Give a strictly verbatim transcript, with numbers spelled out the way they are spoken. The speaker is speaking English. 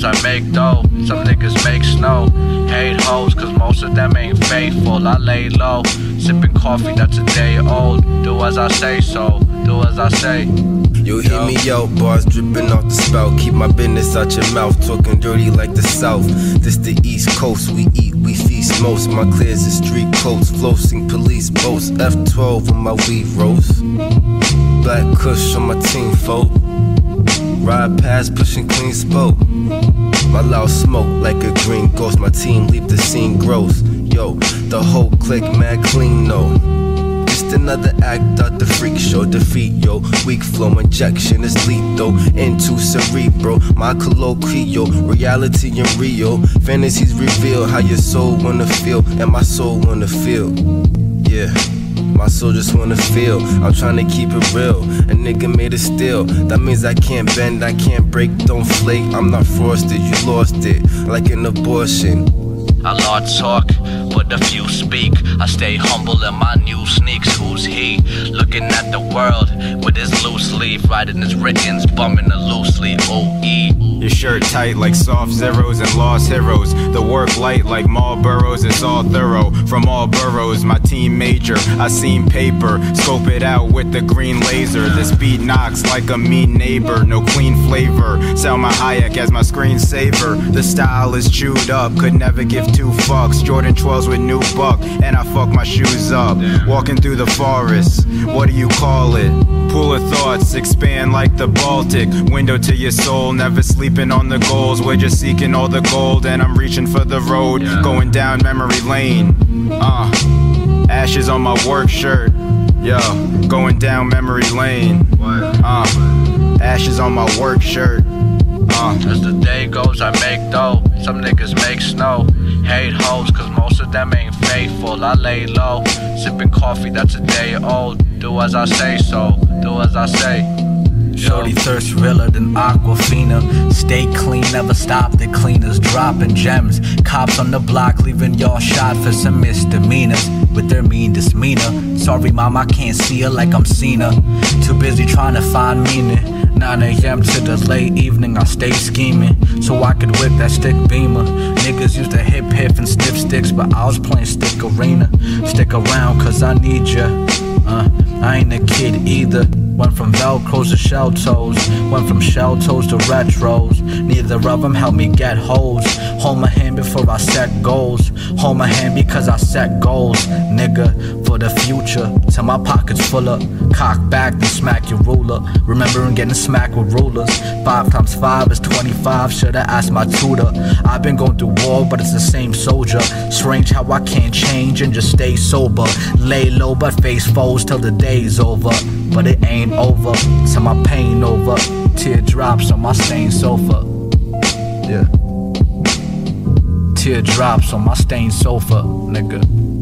goes, I make dough. Some niggas make snow. Hate hoes, cause most of them ain't faithful. I lay low, sipping coffee that's a day old. Do as I say so, do as I say. You hear me out, bars dripping off the spout. Keep my business out your mouth, talking dirty like the South. This the East Coast, we eat, we feast most. My clears is street coats, floating police boats. F twelve on my weed roast. Black Kush on my team folk. Ride past, pushing clean spoke. My loud smoke like a green ghost. My team leave the scene gross. Yo, the whole clique mad clean, no. Just another act out the freak show. Defeat, yo, weak flow injection is lethal. Into cerebral, my colloquial. Reality in Rio, fantasies reveal how your soul wanna feel, and my soul wanna feel. Yeah, my soul just wanna feel. I'm trying to keep it real. A nigga made of steel. That means I can't bend, I can't break, don't flake. I'm not frosted, you lost it, like an abortion. A lot talk, but a few speak. I stay humble in my new sneaks. Who's he? Looking at the world with his loose leaf, writing his writtens, bumming a loose leaf. O E. Your shirt tight like soft zeros and lost heroes. The work light like Marlboros, it's all thorough. From all boroughs, my team major. I seen paper, scope it out with the green laser. This beat knocks like a mean neighbor, no clean flavor. Salma Hayek as my screensaver. The style is chewed up, could never give two fucks. Jordan twelves with new buck, and I fuck my shoes up. Walking through the forest, what do you call it? Pool of thoughts, expand like the Baltic. Window to your soul, never sleeping on the goals. We're just seeking all the gold, and I'm reaching for the road. Going down memory lane. Uh, ashes on my work shirt. Yo, going down memory lane. Uh, ashes on my work shirt. Uh. As the day goes, I make dough. Some niggas make snow. Hate hoes, cause most of them ain't faithful. I lay low, sipping coffee that's a day old. Do as I say so, do as I say. Shorty thirst realer than Aquafina. Stay clean, never stop the cleaners. Dropping gems, cops on the block leaving y'all shot for some misdemeanors with their mean demeanor. Sorry mom, I can't see her like I'm Cena. Too busy trying to find meaning. nine A M to the late evening, I stay scheming so I could whip that stick beamer. Niggas used to hip hip and sniff sticks, but I was playing stick arena. Stick around cause I need ya. Uh, I ain't a kid either. Went from Velcros to shell toes. Went from shell toes to retros. Neither of them helped me get hoes. Hold my hand before I set goals. Hold my hand because I set goals. Nigga, for the future, till my pockets full up. Cock back and smack your ruler. Remembering getting smacked with rulers. Five times five is twenty-five. Shoulda asked my tutor. I've been going through war, but it's the same soldier. Strange how I can't change and just stay sober. Lay low but face foes till the day's over. But it ain't over till my pain over. Teardrops on my stained sofa. Yeah. Teardrops on my stained sofa, nigga.